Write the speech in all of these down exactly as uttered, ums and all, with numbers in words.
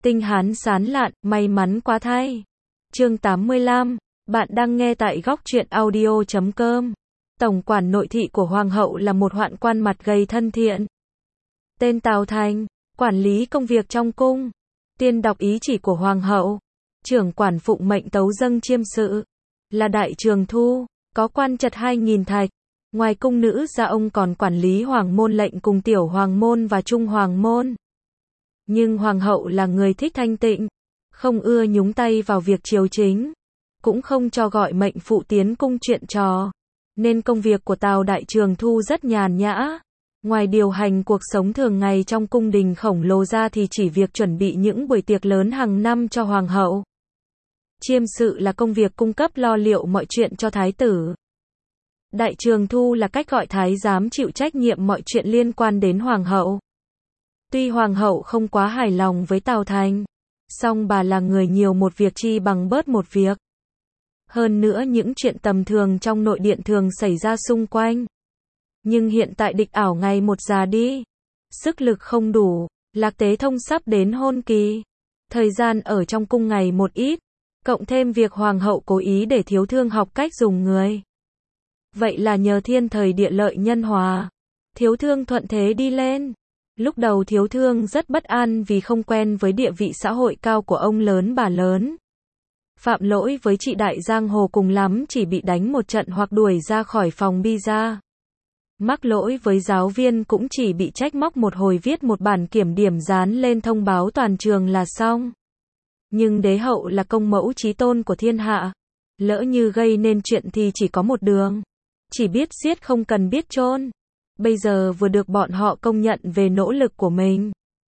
Tinh hán sán lạn, may mắn quá thay. Chương tám mươi lăm, bạn đang nghe tại góc truyện audio chấm com. Tổng quản nội thị của hoàng hậu là một hoạn quan mặt gầy thân thiện. Tên Tào Thành, quản lý công việc trong cung. Tiên đọc ý chỉ của hoàng hậu. Trưởng quản phụng mệnh tấu dâng chiêm sự. Là đại trường thu, có quan trật hai nghìn thạch. Ngoài cung nữ ra ông còn quản lý hoàng môn lệnh cùng tiểu hoàng môn và trung hoàng môn. Nhưng hoàng hậu là người thích thanh tịnh, không ưa nhúng tay vào việc triều chính, cũng không cho gọi mệnh phụ tiến cung chuyện trò, nên công việc của Tào Đại Trường Thu rất nhàn nhã. Ngoài điều hành cuộc sống thường ngày trong cung đình khổng lồ ra thì chỉ việc chuẩn bị những buổi tiệc lớn hàng năm cho hoàng hậu. Chiêm sự là công việc cung cấp lo liệu mọi chuyện cho thái tử. Đại Trường Thu là cách gọi thái giám chịu trách nhiệm mọi chuyện liên quan đến hoàng hậu. Tuy hoàng hậu không quá hài lòng với Tào Thành, song bà là người nhiều một việc chi bằng bớt một việc. Hơn nữa những chuyện tầm thường trong nội điện thường xảy ra xung quanh. Nhưng hiện tại địch ảo ngày một già đi, sức lực không đủ, Lạc Tế Thông sắp đến hôn kỳ, thời gian ở trong cung ngày một ít, cộng thêm việc hoàng hậu cố ý để thiếu thương học cách dùng người. Vậy là nhờ thiên thời địa lợi nhân hòa, thiếu thương thuận thế đi lên. Lúc đầu thiếu thương rất bất an vì không quen với địa vị xã hội cao của ông lớn bà lớn. Phạm lỗi với chị đại giang hồ cùng lắm chỉ bị đánh một trận hoặc đuổi ra khỏi phòng bi ra. Mắc lỗi với giáo viên cũng chỉ bị trách móc một hồi viết một bản kiểm điểm dán lên thông báo toàn trường là xong. Nhưng đế hậu là công mẫu chí tôn của thiên hạ. Lỡ như gây nên chuyện thì chỉ có một đường. Chỉ biết giết không cần biết chôn. Bây giờ vừa được bọn họ công nhận về nỗ lực của mình.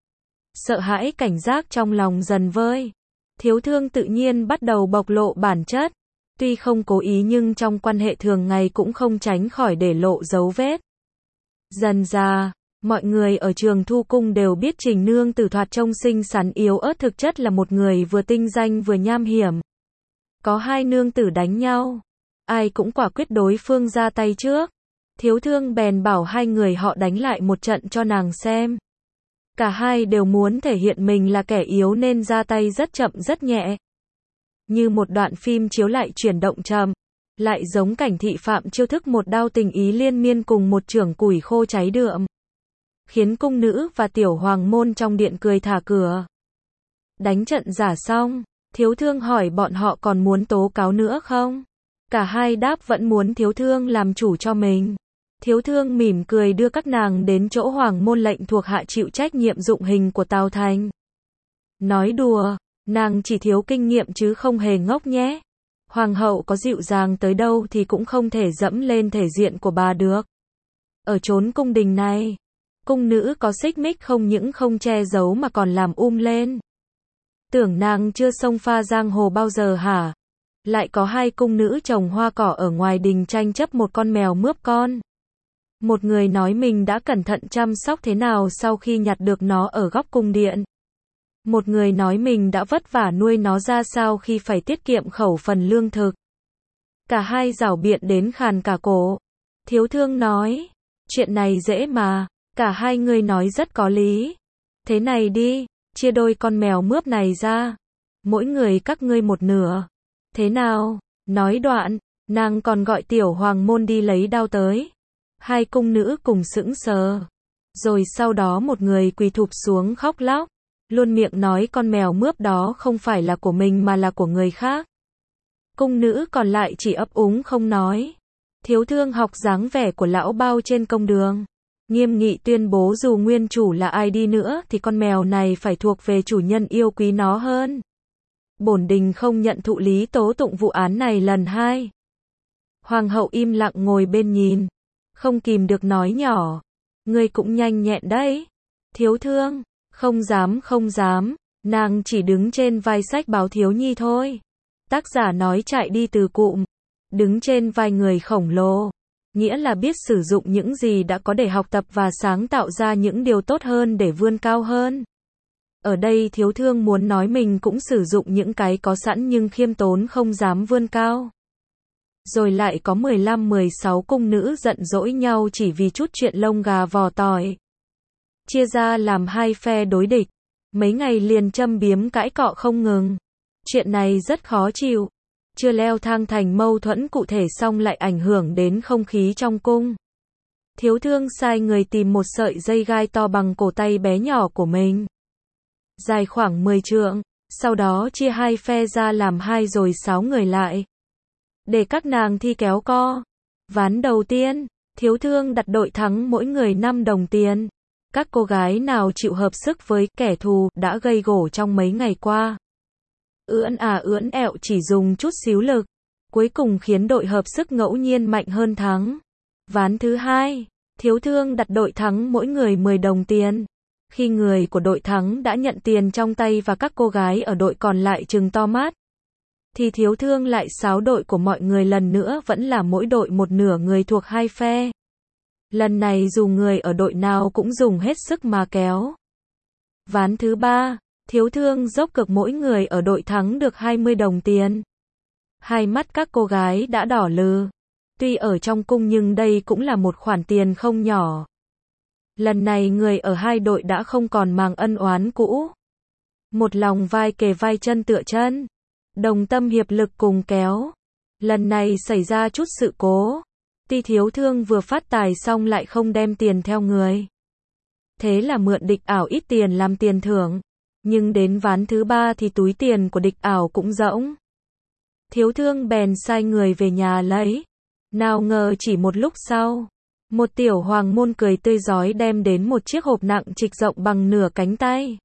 Sợ hãi cảnh giác trong lòng dần vơi. Thiếu thương tự nhiên bắt đầu bộc lộ bản chất. Tuy không cố ý nhưng trong quan hệ thường ngày cũng không tránh khỏi để lộ dấu vết. Dần ra, mọi người ở Trường Thu Cung đều biết Trình Nương Tử thoạt trông xinh xắn yếu ớt thực chất là một người vừa tinh danh vừa nham hiểm. Có hai nương tử đánh nhau, ai cũng quả quyết đối phương ra tay trước. Thiếu thương bèn bảo hai người họ đánh lại một trận cho nàng xem. Cả hai đều muốn thể hiện mình là kẻ yếu nên ra tay rất chậm rất nhẹ. Như một đoạn phim chiếu lại chuyển động chậm, lại giống cảnh thị phạm chiêu thức một đao tình ý liên miên cùng một chưởng củi khô cháy đượm. Khiến cung nữ và tiểu hoàng môn trong điện cười thả cửa. Đánh trận giả xong, thiếu thương hỏi bọn họ còn muốn tố cáo nữa không? Cả hai đáp vẫn muốn thiếu thương làm chủ cho mình. Thiếu thương mỉm cười đưa các nàng đến chỗ hoàng môn lệnh thuộc hạ chịu trách nhiệm dụng hình của Tào Thành. Nói đùa, nàng chỉ thiếu kinh nghiệm chứ không hề ngốc nhé. Hoàng hậu có dịu dàng tới đâu thì cũng không thể dẫm lên thể diện của bà được. Ở chốn cung đình này, cung nữ có xích mích không những không che giấu mà còn làm um lên. Tưởng nàng chưa xông pha giang hồ bao giờ hả? Lại có hai cung nữ trồng hoa cỏ ở ngoài đình tranh chấp một con mèo mướp con. Một người nói mình đã cẩn thận chăm sóc thế nào sau khi nhặt được nó ở góc cung điện. Một người nói mình đã vất vả nuôi nó ra sao khi phải tiết kiệm khẩu phần lương thực. Cả hai giảo biện đến khàn cả cổ. Thiếu thương nói, chuyện này dễ mà, cả hai người nói rất có lý. Thế này đi, chia đôi con mèo mướp này ra. Mỗi người các ngươi một nửa. Thế nào? Nói đoạn, nàng còn gọi tiểu hoàng môn đi lấy đao tới. Hai cung nữ cùng sững sờ. Rồi sau đó một người quỳ thụp xuống khóc lóc. Luôn miệng nói con mèo mướp đó không phải là của mình mà là của người khác. Cung nữ còn lại chỉ ấp úng không nói. Thiếu thương học dáng vẻ của lão bao trên công đường. Nghiêm nghị tuyên bố dù nguyên chủ là ai đi nữa thì con mèo này phải thuộc về chủ nhân yêu quý nó hơn. Bổn đình không nhận thụ lý tố tụng vụ án này lần hai. Hoàng hậu im lặng ngồi bên nhìn. Không kìm được nói nhỏ. Ngươi cũng nhanh nhẹn đấy. Thiếu thương. Không dám không dám. Nàng chỉ đứng trên vai sách báo thiếu nhi thôi. Tác giả nói chạy đi từ cụm. Đứng trên vai người khổng lồ. Nghĩa là biết sử dụng những gì đã có để học tập và sáng tạo ra những điều tốt hơn để vươn cao hơn. Ở đây thiếu thương muốn nói mình cũng sử dụng những cái có sẵn nhưng khiêm tốn không dám vươn cao. Rồi lại có mười lăm mười sáu cung nữ giận dỗi nhau chỉ vì chút chuyện lông gà vò tỏi. Chia ra làm hai phe đối địch. mấy ngày liền châm biếm cãi cọ không ngừng. Chuyện này rất khó chịu. Chưa leo thang thành mâu thuẫn cụ thể xong lại ảnh hưởng đến không khí trong cung. Thiếu thương sai người tìm một sợi dây gai to bằng cổ tay bé nhỏ của mình. Dài khoảng mười trượng. Sau đó chia hai phe ra làm hai rồi sáu người lại. Để các nàng thi kéo co. Ván đầu tiên, thiếu thương đặt đội thắng mỗi người năm đồng tiền. Các cô gái nào chịu hợp sức với kẻ thù đã gây gổ trong mấy ngày qua. Ưỡn à ưỡn ẹo chỉ dùng chút xíu lực. Cuối cùng khiến đội hợp sức ngẫu nhiên mạnh hơn thắng. Ván thứ hai, thiếu thương đặt đội thắng mỗi người mười đồng tiền. Khi người của đội thắng đã nhận tiền trong tay và các cô gái ở đội còn lại trừng to mắt, thì thiếu thương lại xáo đội của mọi người lần nữa vẫn là mỗi đội một nửa người thuộc hai phe. Lần này dù người ở đội nào cũng dùng hết sức mà kéo. Ván thứ ba, thiếu thương dốc cực mỗi người ở đội thắng được hai mươi đồng tiền. Hai mắt các cô gái đã đỏ lừ. Tuy ở trong cung nhưng đây cũng là một khoản tiền không nhỏ. Lần này người ở hai đội đã không còn màng ân oán cũ. Một lòng vai kề vai chân tựa chân. Đồng tâm hiệp lực cùng kéo. Lần này xảy ra chút sự cố. Ti thiếu thương vừa phát tài xong lại không đem tiền theo người. Thế là mượn địch ảo ít tiền làm tiền thưởng. Nhưng đến ván thứ ba thì túi tiền của địch ảo cũng rỗng. Thiếu thương bèn sai người về nhà lấy. Nào ngờ chỉ một lúc sau, một tiểu hoàng môn cười tươi rói đem đến một chiếc hộp nặng trịch rộng bằng nửa cánh tay.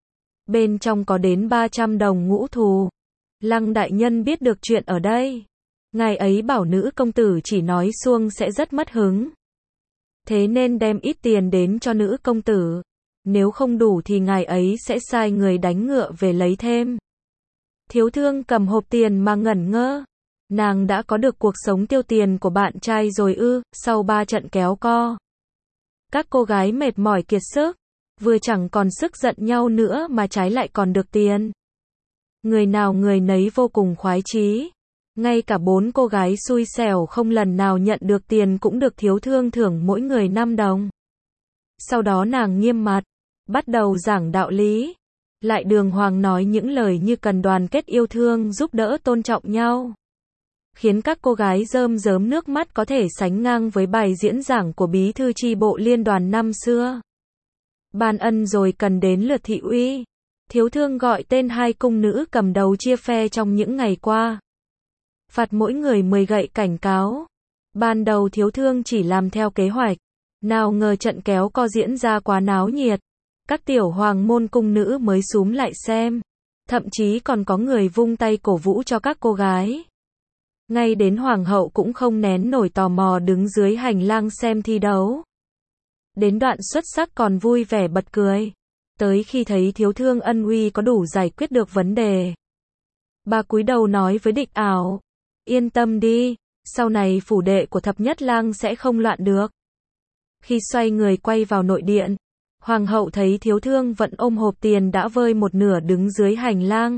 Bên trong có đến ba trăm đồng ngũ thù. Lăng đại nhân biết được chuyện ở đây. Ngài ấy bảo nữ công tử chỉ nói suông sẽ rất mất hứng. Thế nên đem ít tiền đến cho nữ công tử. Nếu không đủ thì ngài ấy sẽ sai người đánh ngựa về lấy thêm. Thiếu thương cầm hộp tiền mà ngẩn ngơ. Nàng đã có được cuộc sống tiêu tiền của bạn trai rồi ư, sau ba trận kéo co. Các cô gái mệt mỏi kiệt sức, vừa chẳng còn sức giận nhau nữa mà trái lại còn được tiền. Người nào người nấy vô cùng khoái chí. Ngay cả bốn cô gái xui xẻo không lần nào nhận được tiền cũng được thiếu thương thưởng mỗi người năm đồng. Sau đó nàng nghiêm mặt, bắt đầu giảng đạo lý. Lại đường hoàng nói những lời như cần đoàn kết yêu thương giúp đỡ tôn trọng nhau. Khiến các cô gái rơm rớm nước mắt có thể sánh ngang với bài diễn giảng của bí thư chi bộ liên đoàn năm xưa. Ban ân rồi cần đến lượt thị uy. Thiếu thương gọi tên hai cung nữ cầm đầu chia phe trong những ngày qua. Phạt mỗi người mười gậy cảnh cáo. Ban đầu thiếu thương chỉ làm theo kế hoạch. Nào ngờ trận kéo co diễn ra quá náo nhiệt. Các tiểu hoàng môn cung nữ mới xúm lại xem. Thậm chí còn có người vung tay cổ vũ cho các cô gái. Ngay đến hoàng hậu cũng không nén nổi tò mò đứng dưới hành lang xem thi đấu. Đến đoạn xuất sắc còn vui vẻ bật cười. Tới khi thấy thiếu thương ân uy có đủ giải quyết được vấn đề. Bà cúi đầu nói với địch ảo. Yên tâm đi, sau này phủ đệ của thập nhất lang sẽ không loạn được. Khi xoay người quay vào nội điện, hoàng hậu thấy thiếu thương vẫn ôm hộp tiền đã vơi một nửa đứng dưới hành lang.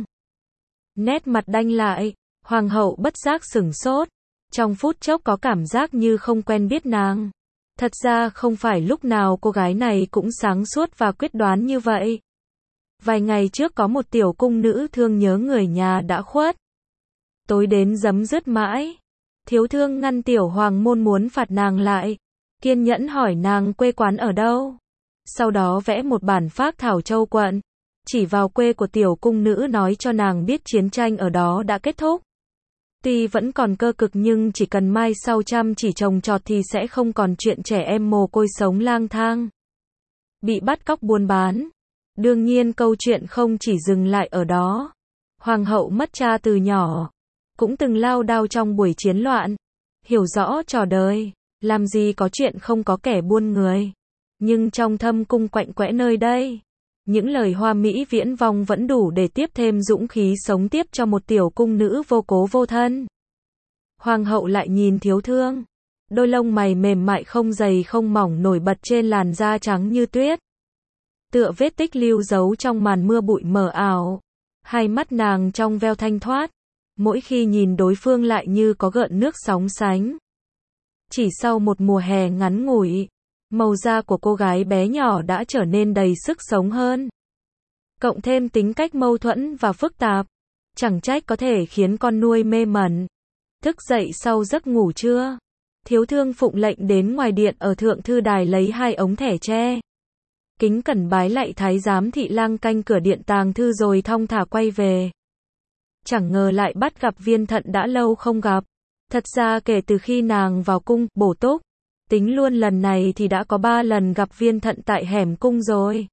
Nét mặt đanh lại, hoàng hậu bất giác sửng sốt. Trong phút chốc có cảm giác như không quen biết nàng. Thật ra không phải lúc nào cô gái này cũng sáng suốt và quyết đoán như vậy. Vài ngày trước có một tiểu cung nữ thương nhớ người nhà đã khuất. Tối đến giấm dứt mãi. Thiếu thương ngăn tiểu hoàng môn muốn phạt nàng lại. Kiên nhẫn hỏi nàng quê quán ở đâu. Sau đó vẽ một bản phác thảo châu quận. Chỉ vào quê của tiểu cung nữ nói cho nàng biết chiến tranh ở đó đã kết thúc. Tuy vẫn còn cơ cực nhưng chỉ cần mai sau chăm chỉ trồng trọt thì sẽ không còn chuyện trẻ em mồ côi sống lang thang. Bị bắt cóc buôn bán. Đương nhiên câu chuyện không chỉ dừng lại ở đó. Hoàng hậu mất cha từ nhỏ. Cũng từng lao đao trong buổi chiến loạn. Hiểu rõ trò đời. Làm gì có chuyện không có kẻ buôn người. Nhưng trong thâm cung quạnh quẽ nơi đây. Những lời hoa mỹ viễn vong vẫn đủ để tiếp thêm dũng khí sống tiếp cho một tiểu cung nữ vô cố vô thân. Hoàng hậu lại nhìn thiếu thương. Đôi lông mày mềm mại không dày không mỏng nổi bật trên làn da trắng như tuyết. Tựa vết tích lưu dấu trong màn mưa bụi mờ ảo. Hai mắt nàng trong veo thanh thoát. Mỗi khi nhìn đối phương lại như có gợn nước sóng sánh. Chỉ sau một mùa hè ngắn ngủi, màu da của cô gái bé nhỏ đã trở nên đầy sức sống hơn. Cộng thêm tính cách mâu thuẫn và phức tạp, chẳng trách có thể khiến con nuôi mê mẩn. Thức dậy sau giấc ngủ trưa, Thiếu Thương phụng lệnh đến ngoài điện ở thượng thư đài lấy hai ống thẻ tre. Kính cẩn bái lạy thái giám thị lang canh cửa điện tàng thư rồi thong thả quay về. Chẳng ngờ lại bắt gặp Viên Thận đã lâu không gặp. Thật ra kể từ khi nàng vào cung, bổ túc, tính luôn lần này thì đã có ba lần gặp Viên Thận tại hẻm cung rồi.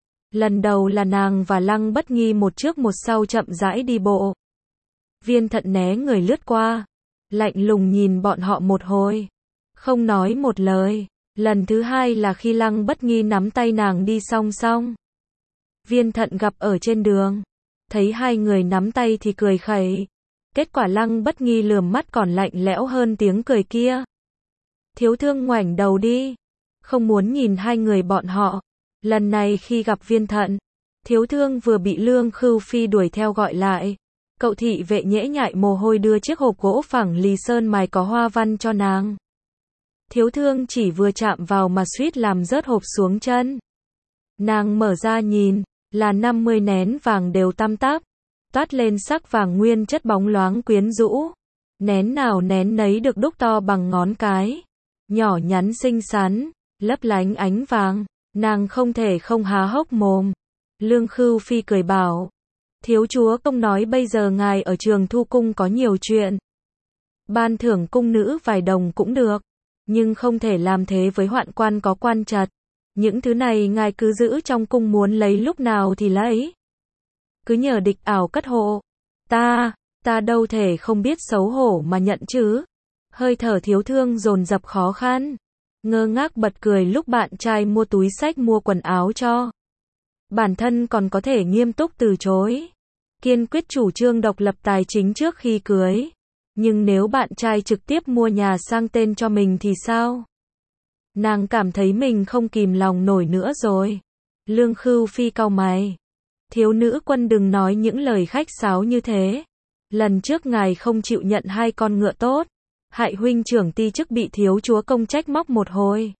Lần đầu là nàng và Lăng Bất Nghi một trước một sau chậm rãi đi bộ. Viên Thận né người lướt qua, lạnh lùng nhìn bọn họ một hồi, không nói một lời. Lần thứ hai là khi Lăng Bất Nghi nắm tay nàng đi song song. Viên Thận gặp ở trên đường, thấy hai người nắm tay thì cười khẩy. Kết quả Lăng Bất Nghi lườm mắt còn lạnh lẽo hơn tiếng cười kia. Thiếu Thương ngoảnh đầu đi, không muốn nhìn hai người bọn họ. Lần này khi gặp Viên Thận, Thiếu Thương vừa bị Lương Khưu Phi đuổi theo gọi lại. Cậu thị vệ nhễ nhại mồ hôi đưa chiếc hộp gỗ phẳng lì sơn mài có hoa văn cho nàng. Thiếu Thương chỉ vừa chạm vào mà suýt làm rớt hộp xuống chân. Nàng mở ra nhìn, là năm mươi nén vàng đều tăm tắp, toát lên sắc vàng nguyên chất bóng loáng quyến rũ. Nén nào nén nấy được đúc to bằng ngón cái, nhỏ nhắn xinh xắn, lấp lánh ánh vàng, nàng không thể không há hốc mồm. Lương Khưu Phi cười bảo, thiếu chúa công nói bây giờ ngài ở Trường Thu Cung có nhiều chuyện. Ban thưởng cung nữ vài đồng cũng được, nhưng không thể làm thế với hoạn quan có quan trật. Những thứ này ngài cứ giữ trong cung, muốn lấy lúc nào thì lấy. Cứ nhờ địch ảo cất hộ. Ta, ta đâu thể không biết xấu hổ mà nhận chứ. Hơi thở Thiếu Thương dồn dập khó khăn. Ngơ ngác bật cười lúc bạn trai mua túi xách mua quần áo cho. Bản thân còn có thể nghiêm túc từ chối. Kiên quyết chủ trương độc lập tài chính trước khi cưới. Nhưng nếu bạn trai trực tiếp mua nhà sang tên cho mình thì sao? Nàng cảm thấy mình không kìm lòng nổi nữa rồi. Lương Khưu Phi cau mày. Thiếu nữ quân đừng nói những lời khách sáo như thế. Lần trước ngài không chịu nhận hai con ngựa tốt, hại huynh trưởng ti chức bị thiếu chúa công trách móc một hồi.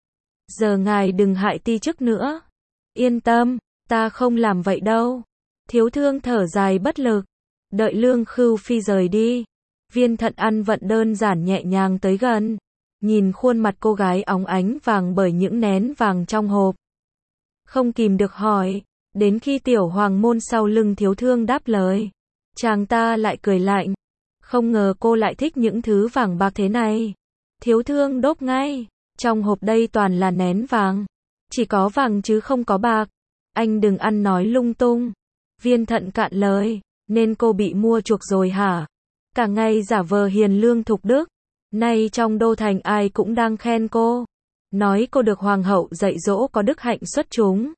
Giờ ngài đừng hại ti chức nữa. Yên tâm, ta không làm vậy đâu. Thiếu Thương thở dài bất lực. Đợi Lương Khưu Phi rời đi, Viên Thận ăn vận đơn giản nhẹ nhàng tới gần, nhìn khuôn mặt cô gái óng ánh vàng bởi những nén vàng trong hộp. Không kìm được hỏi, đến khi Tiểu Hoàng môn sau lưng Thiếu Thương đáp lời, chàng ta lại cười lạnh. Không ngờ cô lại thích những thứ vàng bạc thế này. Thiếu Thương đốt ngay, trong hộp đây toàn là nén vàng. Chỉ có vàng chứ không có bạc. Anh đừng ăn nói lung tung. Viên Thận cạn lời, nên cô bị mua chuộc rồi hả? Cả ngày giả vờ hiền lương thục đức. Nay trong đô thành ai cũng đang khen cô. Nói cô được hoàng hậu dạy dỗ có đức hạnh xuất chúng.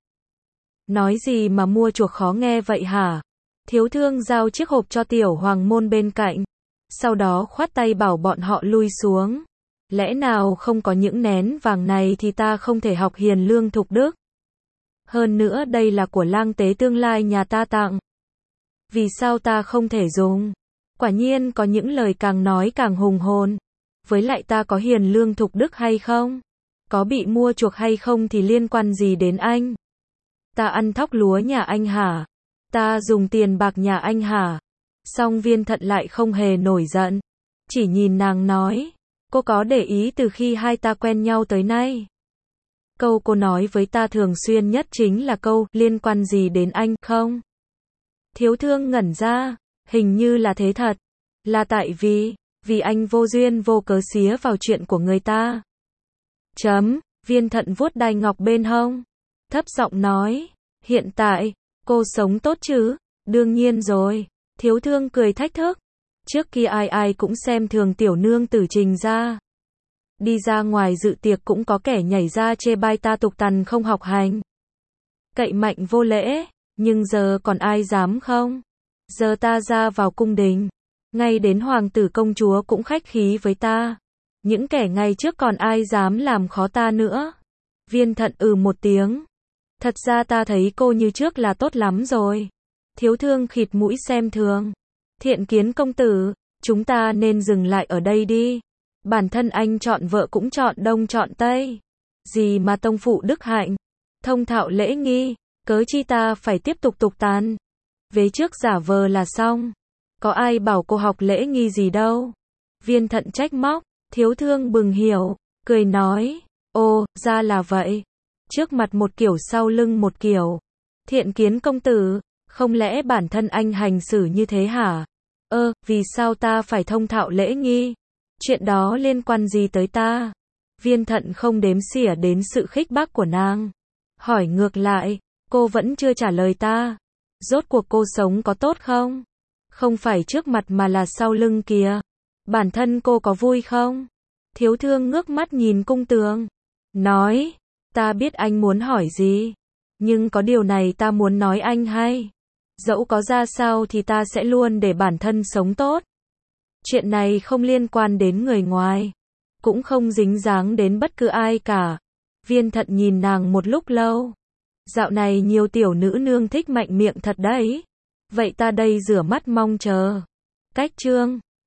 Nói gì mà mua chuộc khó nghe vậy hả? Thiếu Thương giao chiếc hộp cho Tiểu Hoàng môn bên cạnh. Sau đó khoát tay bảo bọn họ lui xuống. Lẽ nào không có những nén vàng này thì ta không thể học hiền lương thục đức? Hơn nữa đây là của lang tế tương lai nhà ta tặng. Vì sao ta không thể dùng? Quả nhiên có những lời càng nói càng hùng hồn. Với lại ta có hiền lương thục đức hay không? Có bị mua chuộc hay không thì liên quan gì đến anh? Ta ăn thóc lúa nhà anh hả? Ta dùng tiền bạc nhà anh hả? Song Viên Thận lại không hề nổi giận. Chỉ nhìn nàng nói, cô có để ý từ khi hai ta quen nhau tới nay? Câu cô nói với ta thường xuyên nhất chính là câu, liên quan gì đến anh, không? Thiếu Thương ngẩn ra, hình như là thế thật. Là tại vì, vì anh vô duyên vô cớ xía vào chuyện của người ta. Chấm, Viên Thận vuốt đai ngọc bên hông. Thấp giọng nói, hiện tại, cô sống tốt chứ? Đương nhiên rồi. Thiếu Thương cười thách thức. Trước kia ai ai cũng xem thường tiểu nương tử Trình ra. Đi ra ngoài dự tiệc cũng có kẻ nhảy ra chê bai ta tục tằn không học hành. Cậy mạnh vô lễ, nhưng giờ còn ai dám không? Giờ ta ra vào cung đình, ngay đến hoàng tử công chúa cũng khách khí với ta. Những kẻ ngày trước còn ai dám làm khó ta nữa? Viên Thận ừ một tiếng. Thật ra ta thấy cô như trước là tốt lắm rồi. Thiếu Thương khịt mũi xem thường. Thiện Kiến công tử, chúng ta nên dừng lại ở đây đi. Bản thân anh chọn vợ cũng chọn đông chọn tây. Gì mà tông phụ đức hạnh, thông thạo lễ nghi, Cớ chi ta phải tiếp tục tục tàn. Vế trước giả vờ là xong. Có ai bảo cô học lễ nghi gì đâu. Viên Thận trách móc, Thiếu Thương bừng hiểu, cười nói, ô, ra là vậy. Trước mặt một kiểu sau lưng một kiểu. Thiện Kiến công tử, không lẽ bản thân anh hành xử như thế hả? Ơ, vì sao ta phải thông thạo lễ nghi? Chuyện đó liên quan gì tới ta? Viên Thận không đếm xỉa đến sự khích bác của nàng. Hỏi ngược lại, cô vẫn chưa trả lời ta. Rốt cuộc cô sống có tốt không? Không phải trước mặt mà là sau lưng kìa. Bản thân cô có vui không? Thiếu Thương ngước mắt nhìn Cung Tường. Nói, ta biết anh muốn hỏi gì. Nhưng có điều này ta muốn nói anh hay. Dẫu có ra sao thì ta sẽ luôn để bản thân sống tốt. Chuyện này không liên quan đến người ngoài. Cũng không dính dáng đến bất cứ ai cả. Viên Thận nhìn nàng một lúc lâu. Dạo này nhiều tiểu nữ nương thích mạnh miệng thật đấy. Vậy ta đây rửa mắt mong chờ. Cách chương